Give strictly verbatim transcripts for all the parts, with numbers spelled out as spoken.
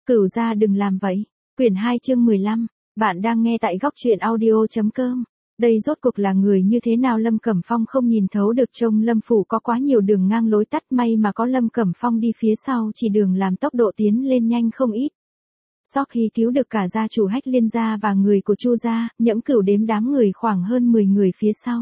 Cửu gia đừng làm vậy. Quyển hai chương mười lăm, bạn đang nghe tại góc truyện audio.com. Đây rốt cuộc là người như thế nào? Lâm Cẩm Phong không nhìn thấu được, trông Lâm phủ có quá nhiều đường ngang lối tắt, may mà có Lâm Cẩm Phong đi phía sau chỉ đường làm tốc độ tiến lên nhanh không ít. Sau khi cứu được cả gia chủ Hách Liên gia và người của Chu gia, Nhẫm Cửu đếm đám người khoảng hơn mười người phía sau.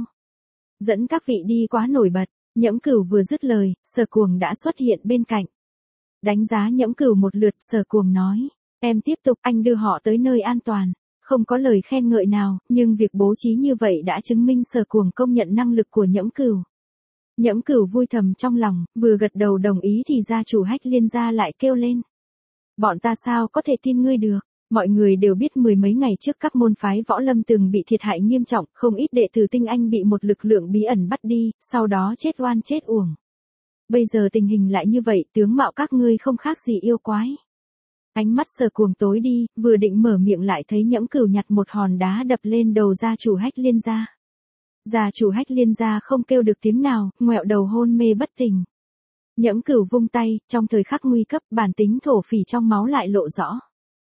Dẫn các vị đi quá nổi bật. Nhẫm Cửu vừa dứt lời, Sở Cuồng đã xuất hiện bên cạnh. Đánh giá Nhẫm Cửu một lượt, Sở Cuồng nói, em tiếp tục, anh đưa họ tới nơi an toàn. Không có lời khen ngợi nào, nhưng việc bố trí như vậy đã chứng minh Sở Cuồng công nhận năng lực của Nhẫm Cửu. Nhẫm Cửu vui thầm trong lòng, vừa gật đầu đồng ý thì gia chủ Hách Liên gia lại kêu lên. Bọn ta sao có thể tin ngươi được? Mọi người đều biết mười mấy ngày trước các môn phái võ lâm từng bị thiệt hại nghiêm trọng, không ít đệ tử tinh anh bị một lực lượng bí ẩn bắt đi, sau đó chết oan chết uổng. Bây giờ tình hình lại như vậy, tướng mạo các ngươi không khác gì yêu quái. Ánh mắt Sở Cuồng tối đi, vừa định mở miệng lại thấy Nhẫm Cửu nhặt một hòn đá đập lên đầu gia chủ Hách Liên gia. Gia chủ Hách Liên gia không kêu được tiếng nào, ngoẹo đầu hôn mê bất tỉnh. Nhẫm Cửu vung tay, trong thời khắc nguy cấp, bản tính thổ phỉ trong máu lại lộ rõ.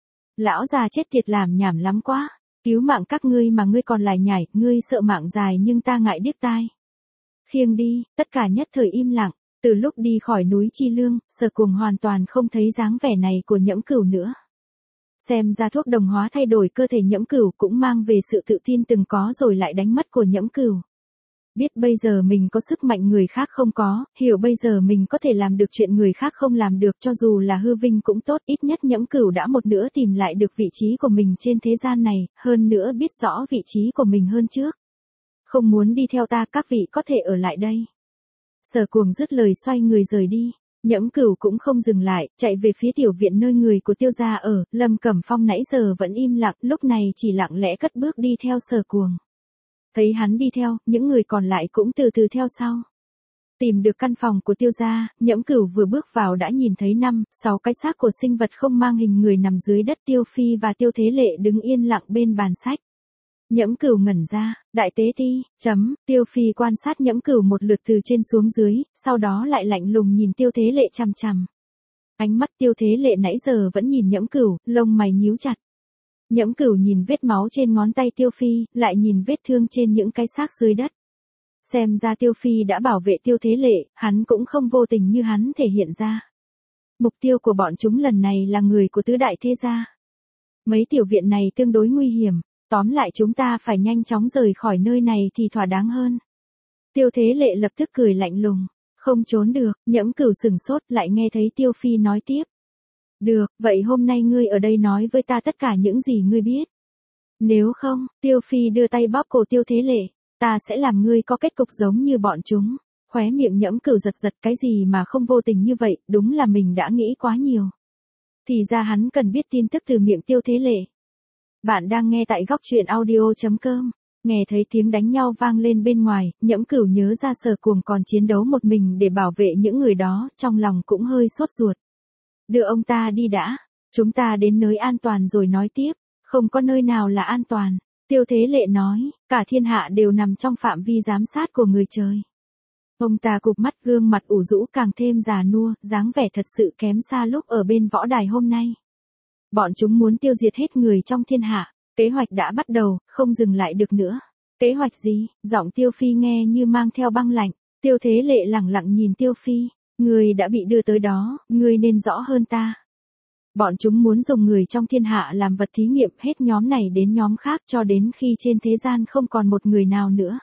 Lão già chết tiệt, làm nhảm lắm quá, cứu mạng các ngươi mà ngươi còn lại nhảy, ngươi sợ mạng dài nhưng ta ngại điếc tai. Khiêng đi, tất cả nhất thời im lặng. Từ lúc đi khỏi núi Chi Lương, Sở Cuồng hoàn toàn không thấy dáng vẻ này của Nhẫm Cửu nữa. Xem ra thuốc đồng hóa thay đổi cơ thể Nhẫm Cửu cũng mang về sự tự tin từng có rồi lại đánh mất của Nhẫm Cửu. Biết bây giờ mình có sức mạnh người khác không có, hiểu bây giờ mình có thể làm được chuyện người khác không làm được, cho dù là hư vinh cũng tốt, ít nhất Nhẫm Cửu đã một nữa tìm lại được vị trí của mình trên thế gian này, hơn nữa biết rõ vị trí của mình hơn trước. Không muốn đi theo ta, các vị có thể ở lại đây. Sở Cuồng dứt lời xoay người rời đi. Nhẫm Cửu cũng không dừng lại, chạy về phía tiểu viện nơi người của Tiêu gia ở. Lâm Cẩm Phong nãy giờ vẫn im lặng, lúc này chỉ lặng lẽ cất bước đi theo Sở Cuồng. Thấy hắn đi theo, những người còn lại cũng từ từ theo sau. Tìm được căn phòng của Tiêu gia, Nhẫm Cửu vừa bước vào đã nhìn thấy năm, sáu cái xác của sinh vật không mang hình người nằm dưới đất. Tiêu Phi và Tiêu Thế Lệ đứng yên lặng bên bàn sách. Nhẫm Cửu ngẩn ra, đại tế ti, chấm, Tiêu Phi quan sát Nhẫm Cửu một lượt từ trên xuống dưới, sau đó lại lạnh lùng nhìn Tiêu Thế Lệ chằm chằm. Ánh mắt Tiêu Thế Lệ nãy giờ vẫn nhìn Nhẫm Cửu, lông mày nhíu chặt. Nhẫm Cửu nhìn vết máu trên ngón tay Tiêu Phi, lại nhìn vết thương trên những cái xác dưới đất. Xem ra Tiêu Phi đã bảo vệ Tiêu Thế Lệ, hắn cũng không vô tình như hắn thể hiện ra. Mục tiêu của bọn chúng lần này là người của tứ đại thế gia. Mấy tiểu viện này tương đối nguy hiểm. Tóm lại chúng ta phải nhanh chóng rời khỏi nơi này thì thỏa đáng hơn. Tiêu Thế Lệ lập tức cười lạnh lùng. Không trốn được, Nhẫm Cửu sừng sốt lại nghe thấy Tiêu Phi nói tiếp. Được, vậy hôm nay ngươi ở đây nói với ta tất cả những gì ngươi biết. Nếu không, Tiêu Phi đưa tay bóp cổ Tiêu Thế Lệ, ta sẽ làm ngươi có kết cục giống như bọn chúng. Khóe miệng Nhẫm Cửu giật giật, cái gì mà không vô tình như vậy, đúng là mình đã nghĩ quá nhiều. Thì ra hắn cần biết tin tức từ miệng Tiêu Thế Lệ. Bạn đang nghe tại góc truyện audio.com. Nghe thấy tiếng đánh nhau vang lên bên ngoài, Nhẫm Cửu nhớ ra Sở Cuồng còn chiến đấu một mình để bảo vệ những người đó, trong lòng cũng hơi sốt ruột. Đưa ông ta đi đã, chúng ta đến nơi an toàn rồi nói tiếp, không có nơi nào là an toàn. Tiêu Thế Lệ nói, cả thiên hạ đều nằm trong phạm vi giám sát của người trời. Ông ta cụp mắt, gương mặt ủ rũ càng thêm già nua, dáng vẻ thật sự kém xa lúc ở bên võ đài hôm nay. Bọn chúng muốn tiêu diệt hết người trong thiên hạ, kế hoạch đã bắt đầu, không dừng lại được nữa. Kế hoạch gì? Giọng Tiêu Phi nghe như mang theo băng lạnh. Tiêu Thế Lệ lẳng lặng nhìn Tiêu Phi, người đã bị đưa tới đó, người nên rõ hơn ta. Bọn chúng muốn dùng người trong thiên hạ làm vật thí nghiệm, hết nhóm này đến nhóm khác cho đến khi trên thế gian không còn một người nào nữa.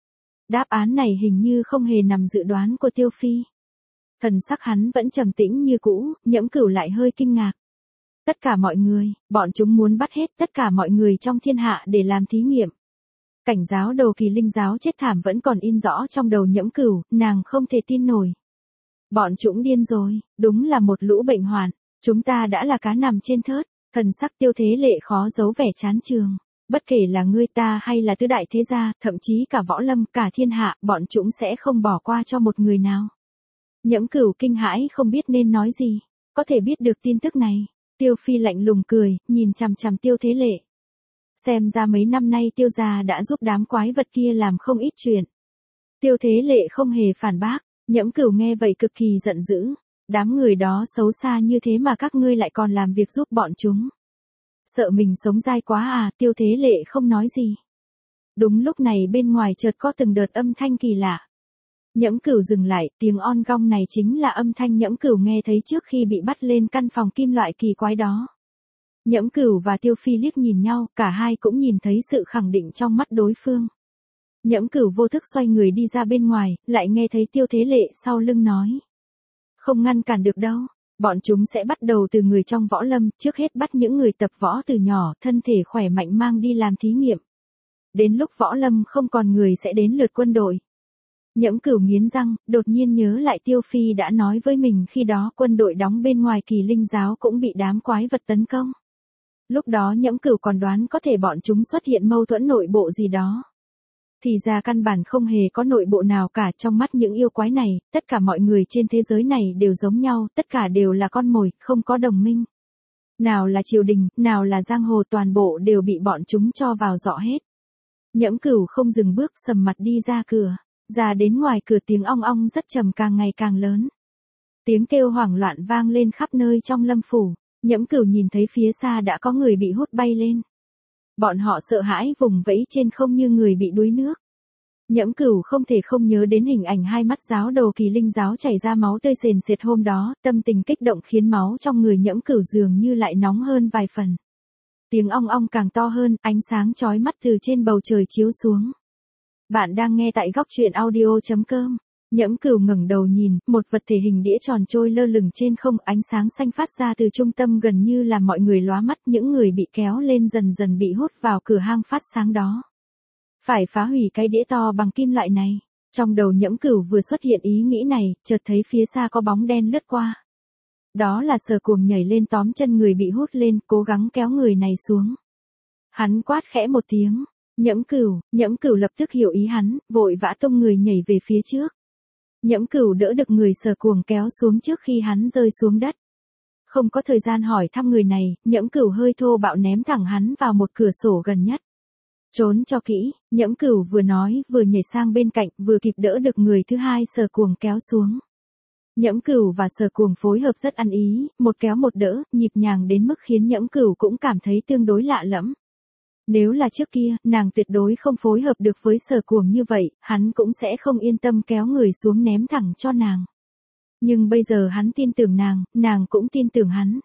Đáp án này hình như không hề nằm dự đoán của Tiêu Phi. Thần sắc hắn vẫn trầm tĩnh như cũ, Nhẫm Cửu lại hơi kinh ngạc. Tất cả mọi người, bọn chúng muốn bắt hết tất cả mọi người trong thiên hạ để làm thí nghiệm. Cảnh giáo đầu Kỳ Linh giáo chết thảm vẫn còn in rõ trong đầu Nhẫm Cửu, nàng không thể tin nổi. Bọn chúng điên rồi, đúng là một lũ bệnh hoạn, chúng ta đã là cá nằm trên thớt. Thần sắc Tiêu Thế Lệ khó giấu vẻ chán chường. Bất kể là ngươi ta hay là tứ đại thế gia, thậm chí cả võ lâm, cả thiên hạ, bọn chúng sẽ không bỏ qua cho một người nào. Nhẫm Cửu kinh hãi không biết nên nói gì, có thể biết được tin tức này. Tiêu Phi lạnh lùng cười, nhìn chằm chằm Tiêu Thế Lệ. Xem ra mấy năm nay Tiêu gia đã giúp đám quái vật kia làm không ít chuyện. Tiêu Thế Lệ không hề phản bác, Nhẫm Cửu nghe vậy cực kỳ giận dữ. Đám người đó xấu xa như thế mà các ngươi lại còn làm việc giúp bọn chúng. Sợ mình sống dai quá à, Tiêu Thế Lệ không nói gì. Đúng lúc này bên ngoài chợt có từng đợt âm thanh kỳ lạ. Nhẫm Cửu dừng lại, tiếng on gong này chính là âm thanh Nhẫm Cửu nghe thấy trước khi bị bắt lên căn phòng kim loại kỳ quái đó. Nhẫm Cửu và Tiêu Phi liếc nhìn nhau, cả hai cũng nhìn thấy sự khẳng định trong mắt đối phương. Nhẫm Cửu vô thức xoay người đi ra bên ngoài, lại nghe thấy Tiêu Thế Lệ sau lưng nói. Không ngăn cản được đâu, bọn chúng sẽ bắt đầu từ người trong võ lâm, trước hết bắt những người tập võ từ nhỏ, thân thể khỏe mạnh mang đi làm thí nghiệm. Đến lúc võ lâm không còn người sẽ đến lượt quân đội. Nhẫm Cửu nghiến răng, đột nhiên nhớ lại Tiêu Phi đã nói với mình khi đó quân đội đóng bên ngoài Kỳ Linh giáo cũng bị đám quái vật tấn công. Lúc đó Nhẫm Cửu còn đoán có thể bọn chúng xuất hiện mâu thuẫn nội bộ gì đó. Thì ra căn bản không hề có nội bộ nào cả, trong mắt những yêu quái này, tất cả mọi người trên thế giới này đều giống nhau, tất cả đều là con mồi, không có đồng minh. Nào là triều đình, nào là giang hồ, toàn bộ đều bị bọn chúng cho vào dọ hết. Nhẫm Cửu không dừng bước, sầm mặt đi ra cửa. Ra đến ngoài cửa tiếng ong ong rất trầm càng ngày càng lớn. Tiếng kêu hoảng loạn vang lên khắp nơi trong lâm phủ. Nhẫm Cửu nhìn thấy phía xa đã có người bị hút bay lên. Bọn họ sợ hãi vùng vẫy trên không như người bị đuối nước. Nhẫm Cửu không thể không nhớ đến hình ảnh hai mắt giáo đồ Kỳ Linh giáo chảy ra máu tươi sền sệt hôm đó, tâm tình kích động khiến máu trong người Nhẫm Cửu dường như lại nóng hơn vài phần. Tiếng ong ong càng to hơn, ánh sáng chói mắt từ trên bầu trời chiếu xuống. Bạn đang nghe tại góc truyện audio chấm com. Nhẫm Cửu ngẩng đầu nhìn, một vật thể hình đĩa tròn trôi lơ lửng trên không, ánh sáng xanh phát ra từ trung tâm gần như làm mọi người lóa mắt, những người bị kéo lên dần dần bị hút vào cửa hang phát sáng đó. Phải phá hủy cái đĩa to bằng kim loại này. Trong đầu Nhẫm Cửu vừa xuất hiện ý nghĩ này, chợt thấy phía xa có bóng đen lướt qua. Đó là Sở Cuồng nhảy lên tóm chân người bị hút lên, cố gắng kéo người này xuống. Hắn quát khẽ một tiếng. Nhẫm Cửu, Nhẫm Cửu lập tức hiểu ý hắn, vội vã tung người nhảy về phía trước. Nhẫm Cửu đỡ được người Sở Cuồng kéo xuống trước khi hắn rơi xuống đất. Không có thời gian hỏi thăm người này, Nhẫm Cửu hơi thô bạo ném thẳng hắn vào một cửa sổ gần nhất. Trốn cho kỹ, Nhẫm Cửu vừa nói vừa nhảy sang bên cạnh, vừa kịp đỡ được người thứ hai Sở Cuồng kéo xuống. Nhẫm Cửu và Sở Cuồng phối hợp rất ăn ý, một kéo một đỡ, nhịp nhàng đến mức khiến Nhẫm Cửu cũng cảm thấy tương đối lạ lẫm. Nếu là trước kia, nàng tuyệt đối không phối hợp được với Sở Cuồng như vậy, hắn cũng sẽ không yên tâm kéo người xuống ném thẳng cho nàng. Nhưng bây giờ hắn tin tưởng nàng, nàng cũng tin tưởng hắn.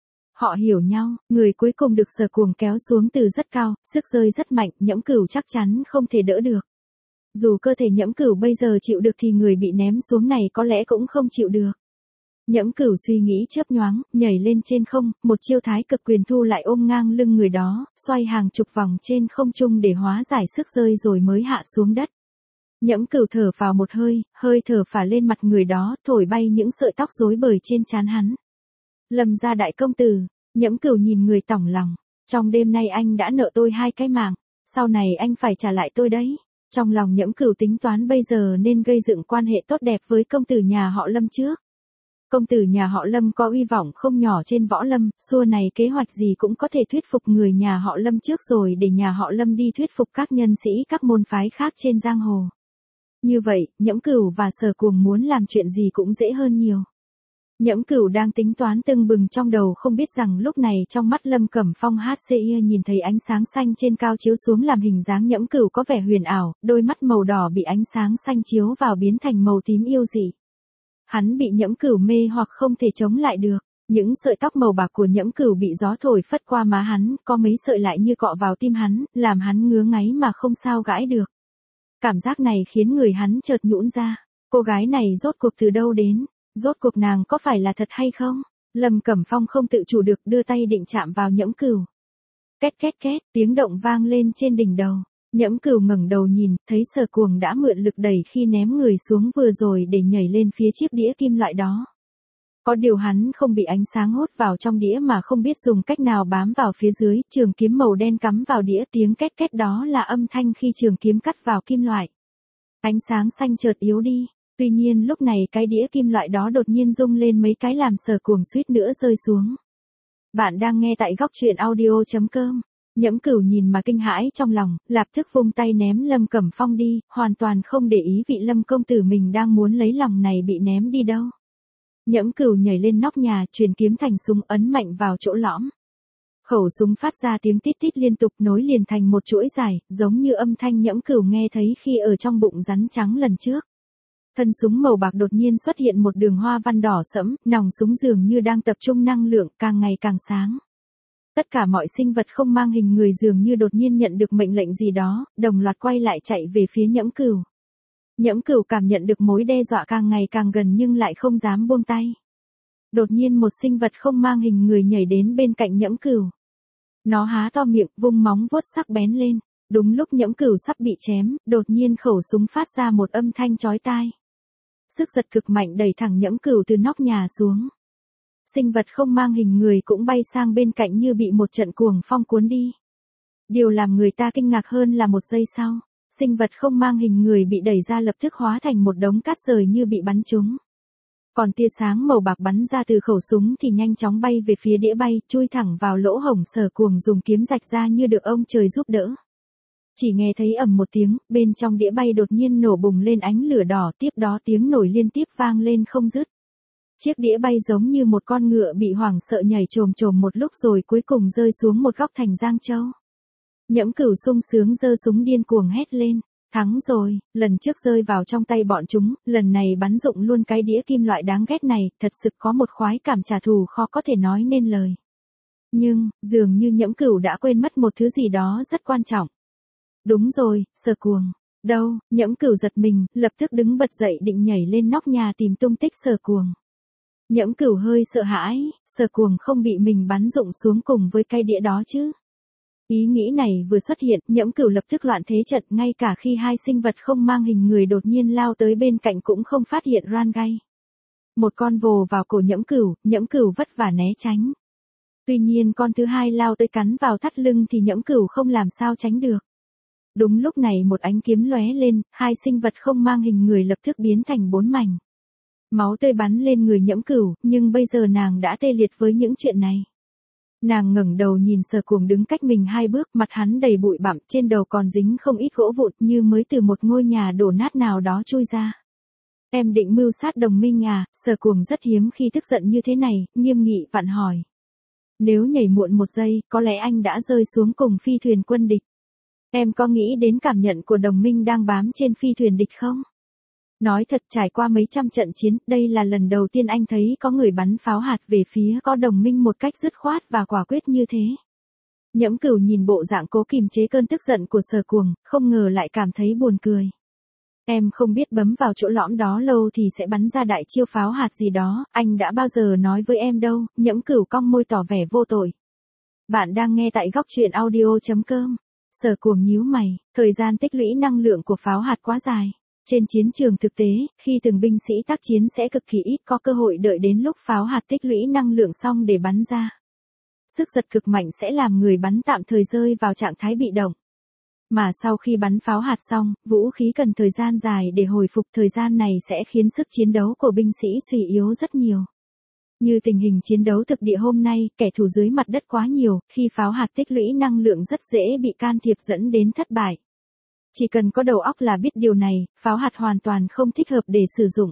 Họ hiểu nhau, người cuối cùng được Sở Cuồng kéo xuống từ rất cao, sức rơi rất mạnh, Nhẫm Cửu chắc chắn không thể đỡ được. Dù cơ thể Nhẫm Cửu bây giờ chịu được thì người bị ném xuống này có lẽ cũng không chịu được. Nhẫm Cửu suy nghĩ chớp nhoáng, nhảy lên trên không, một chiêu thái cực quyền thu lại ôm ngang lưng người đó, xoay hàng chục vòng trên không trung để hóa giải sức rơi rồi mới hạ xuống đất. Nhẫm Cửu thở vào một hơi, hơi thở phả lên mặt người đó, thổi bay những sợi tóc rối bời trên trán hắn. Lâm gia đại công tử, Nhẫm Cửu nhìn người tỏng lòng, trong đêm nay anh đã nợ tôi hai cái mạng, sau này anh phải trả lại tôi đấy. Trong lòng Nhẫm Cửu tính toán bây giờ nên gây dựng quan hệ tốt đẹp với công tử nhà họ Lâm trước. Công tử nhà họ Lâm có uy vọng không nhỏ trên võ lâm, xua này kế hoạch gì cũng có thể thuyết phục người nhà họ Lâm trước rồi để nhà họ Lâm đi thuyết phục các nhân sĩ các môn phái khác trên giang hồ. Như vậy, Nhẫm Cửu và Sở Cuồng muốn làm chuyện gì cũng dễ hơn nhiều. Nhẫm Cửu đang tính toán tưng bừng trong đầu không biết rằng lúc này trong mắt Lâm Cẩm Phong hát xê i nhìn thấy ánh sáng xanh trên cao chiếu xuống làm hình dáng Nhẫm Cửu có vẻ huyền ảo, đôi mắt màu đỏ bị ánh sáng xanh chiếu vào biến thành màu tím yêu dị. Hắn bị Nhẫm Cửu mê hoặc không thể chống lại được, những sợi tóc màu bạc của Nhẫm Cửu bị gió thổi phất qua má hắn, có mấy sợi lại như cọ vào tim hắn, làm hắn ngứa ngáy mà không sao gãi được. Cảm giác này khiến người hắn chợt nhũn ra, cô gái này rốt cuộc từ đâu đến, rốt cuộc nàng có phải là thật hay không? Lâm Cẩm Phong không tự chủ được đưa tay định chạm vào Nhẫm Cửu. Két két két, tiếng động vang lên trên đỉnh đầu. Nhẫm Cửu ngẩng đầu nhìn, thấy Sở Cuồng đã mượn lực đẩy khi ném người xuống vừa rồi để nhảy lên phía chiếc đĩa kim loại đó. Có điều hắn không bị ánh sáng hút vào trong đĩa mà không biết dùng cách nào bám vào phía dưới, trường kiếm màu đen cắm vào đĩa, tiếng két két đó là âm thanh khi trường kiếm cắt vào kim loại. Ánh sáng xanh chợt yếu đi, tuy nhiên lúc này cái đĩa kim loại đó đột nhiên rung lên mấy cái làm Sở Cuồng suýt nữa rơi xuống. Bạn đang nghe tại góc truyện audio chấm com. Nhẫm Cửu nhìn mà kinh hãi trong lòng, lập tức vung tay ném Lâm Cẩm Phong đi, hoàn toàn không để ý vị Lâm công tử mình đang muốn lấy lòng này bị ném đi đâu. Nhẫm Cửu nhảy lên nóc nhà, truyền kiếm thành súng ấn mạnh vào chỗ lõm. Khẩu súng phát ra tiếng tít tít liên tục nối liền thành một chuỗi dài, giống như âm thanh Nhẫm Cửu nghe thấy khi ở trong bụng rắn trắng lần trước. Thân súng màu bạc đột nhiên xuất hiện một đường hoa văn đỏ sẫm, nòng súng dường như đang tập trung năng lượng, càng ngày càng sáng. Tất cả mọi sinh vật không mang hình người dường như đột nhiên nhận được mệnh lệnh gì đó, đồng loạt quay lại chạy về phía Nhẫm Cửu. Nhẫm Cửu cảm nhận được mối đe dọa càng ngày càng gần nhưng lại không dám buông tay. Đột nhiên một sinh vật không mang hình người nhảy đến bên cạnh Nhẫm Cửu. Nó há to miệng, vung móng vuốt sắc bén lên. Đúng lúc Nhẫm Cửu sắp bị chém, đột nhiên khẩu súng phát ra một âm thanh chói tai. Sức giật cực mạnh đẩy thẳng Nhẫm Cửu từ nóc nhà xuống. Sinh vật không mang hình người cũng bay sang bên cạnh như bị một trận cuồng phong cuốn đi. Điều làm người ta kinh ngạc hơn là một giây sau, sinh vật không mang hình người bị đẩy ra lập tức hóa thành một đống cát rời như bị bắn trúng. Còn tia sáng màu bạc bắn ra từ khẩu súng thì nhanh chóng bay về phía đĩa bay, chui thẳng vào lỗ hổng Sở Cuồng dùng kiếm rạch ra như được ông trời giúp đỡ. Chỉ nghe thấy ầm một tiếng, bên trong đĩa bay đột nhiên nổ bùng lên ánh lửa đỏ, tiếp đó tiếng nổi liên tiếp vang lên không dứt. Chiếc đĩa bay giống như một con ngựa bị hoảng sợ nhảy chồm chồm một lúc rồi cuối cùng rơi xuống một góc thành Giang Châu. Nhẫm Cửu sung sướng giơ súng điên cuồng hét lên, thắng rồi, lần trước rơi vào trong tay bọn chúng, lần này bắn rụng luôn cái đĩa kim loại đáng ghét này, thật sự có một khoái cảm trả thù khó có thể nói nên lời. Nhưng, dường như Nhẫm Cửu đã quên mất một thứ gì đó rất quan trọng. Đúng rồi, Sở Cuồng. Đâu, Nhẫm Cửu giật mình, lập tức đứng bật dậy định nhảy lên nóc nhà tìm tung tích Sở Cuồng. Nhẫm Cửu hơi sợ hãi, Sở Cuồng không bị mình bắn rụng xuống cùng với cái đĩa đó chứ. Ý nghĩ này vừa xuất hiện, Nhẫm Cửu lập tức loạn thế trận, ngay cả khi hai sinh vật không mang hình người đột nhiên lao tới bên cạnh cũng không phát hiện ran gay. Một con vồ vào cổ Nhẫm Cửu, Nhẫm Cửu vất vả né tránh. Tuy nhiên con thứ hai lao tới cắn vào thắt lưng thì Nhẫm Cửu không làm sao tránh được. Đúng lúc này một ánh kiếm lóe lên, hai sinh vật không mang hình người lập tức biến thành bốn mảnh. Máu tươi bắn lên người Nhẫm Cửu, nhưng bây giờ nàng đã tê liệt với những chuyện này. Nàng ngẩng đầu nhìn Sở Cuồng đứng cách mình hai bước, mặt hắn đầy bụi bặm, trên đầu còn dính không ít gỗ vụn như mới từ một ngôi nhà đổ nát nào đó chui ra. Em định mưu sát đồng minh à? Sở Cuồng rất hiếm khi tức giận như thế này, nghiêm nghị vặn hỏi. Nếu nhảy muộn một giây, có lẽ anh đã rơi xuống cùng phi thuyền quân địch. Em có nghĩ đến cảm nhận của đồng minh đang bám trên phi thuyền địch không? Nói thật, trải qua mấy trăm trận chiến, đây là lần đầu tiên anh thấy có người bắn pháo hạt về phía có đồng minh một cách dứt khoát và quả quyết như thế. Nhẫm Cửu nhìn bộ dạng cố kìm chế cơn tức giận của Sở Cuồng, không ngờ lại cảm thấy buồn cười. Em không biết bấm vào chỗ lõm đó lâu thì sẽ bắn ra đại chiêu pháo hạt gì đó, anh đã bao giờ nói với em đâu. Nhẫm Cửu cong môi tỏ vẻ vô tội. Bạn đang nghe tại góc truyện audio chấm com. Sở Cuồng nhíu mày, thời gian tích lũy năng lượng của pháo hạt quá dài. Trên chiến trường thực tế, khi từng binh sĩ tác chiến sẽ cực kỳ ít có cơ hội đợi đến lúc pháo hạt tích lũy năng lượng xong để bắn ra. Sức giật cực mạnh sẽ làm người bắn tạm thời rơi vào trạng thái bị động. Mà sau khi bắn pháo hạt xong, vũ khí cần thời gian dài để hồi phục, thời gian này sẽ khiến sức chiến đấu của binh sĩ suy yếu rất nhiều. Như tình hình chiến đấu thực địa hôm nay, kẻ thù dưới mặt đất quá nhiều, khi pháo hạt tích lũy năng lượng rất dễ bị can thiệp dẫn đến thất bại. Chỉ cần có đầu óc là biết điều này, pháo hạt hoàn toàn không thích hợp để sử dụng.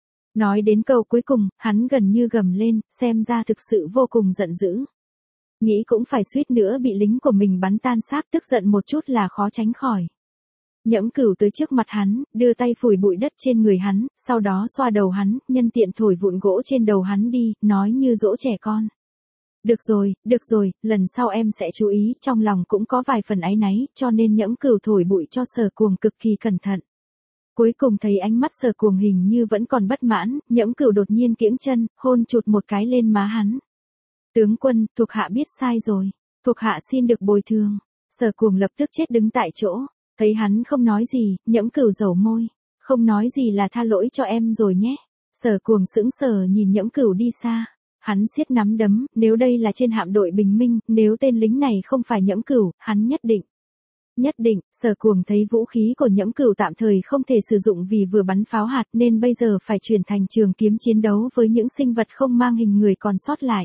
Nói đến câu cuối cùng, hắn gần như gầm lên, xem ra thực sự vô cùng giận dữ. Nghĩ cũng phải suýt nữa bị lính của mình bắn tan xác, tức giận một chút là khó tránh khỏi. Nhẫm Cửu tới trước mặt hắn, đưa tay phủi bụi đất trên người hắn, sau đó xoa đầu hắn, nhân tiện thổi vụn gỗ trên đầu hắn đi, nói như dỗ trẻ con. Được rồi, được rồi, lần sau em sẽ chú ý, trong lòng cũng có vài phần áy náy, cho nên Nhẫm Cửu thổi bụi cho Sở Cuồng cực kỳ cẩn thận. Cuối cùng thấy ánh mắt Sở Cuồng hình như vẫn còn bất mãn, Nhẫm Cửu đột nhiên kiễng chân, hôn chụt một cái lên má hắn. Tướng quân, thuộc hạ biết sai rồi, thuộc hạ xin được bồi thường. Sở Cuồng lập tức chết đứng tại chỗ, thấy hắn không nói gì, Nhẫm Cửu dẩu môi, không nói gì là tha lỗi cho em rồi nhé. Sở Cuồng sững sờ nhìn Nhẫm Cửu đi xa. Hắn siết nắm đấm, nếu đây là trên hạm đội bình minh, nếu tên lính này không phải Nhẫm Cửu, hắn nhất định. Nhất định, Sở Cuồng thấy vũ khí của Nhẫm Cửu tạm thời không thể sử dụng vì vừa bắn pháo hạt nên bây giờ phải chuyển thành trường kiếm chiến đấu với những sinh vật không mang hình người còn sót lại.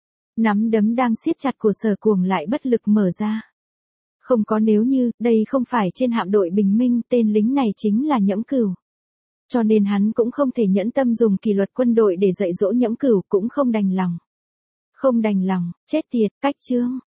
Nắm đấm đang siết chặt của Sở Cuồng lại bất lực mở ra. Không có nếu như, đây không phải trên hạm đội bình minh, tên lính này chính là Nhẫm Cửu. Cho nên hắn cũng không thể nhẫn tâm dùng kỷ luật quân đội để dạy dỗ Nhẫm Cửu, cũng không đành lòng. Không đành lòng, chết tiệt, cách chương.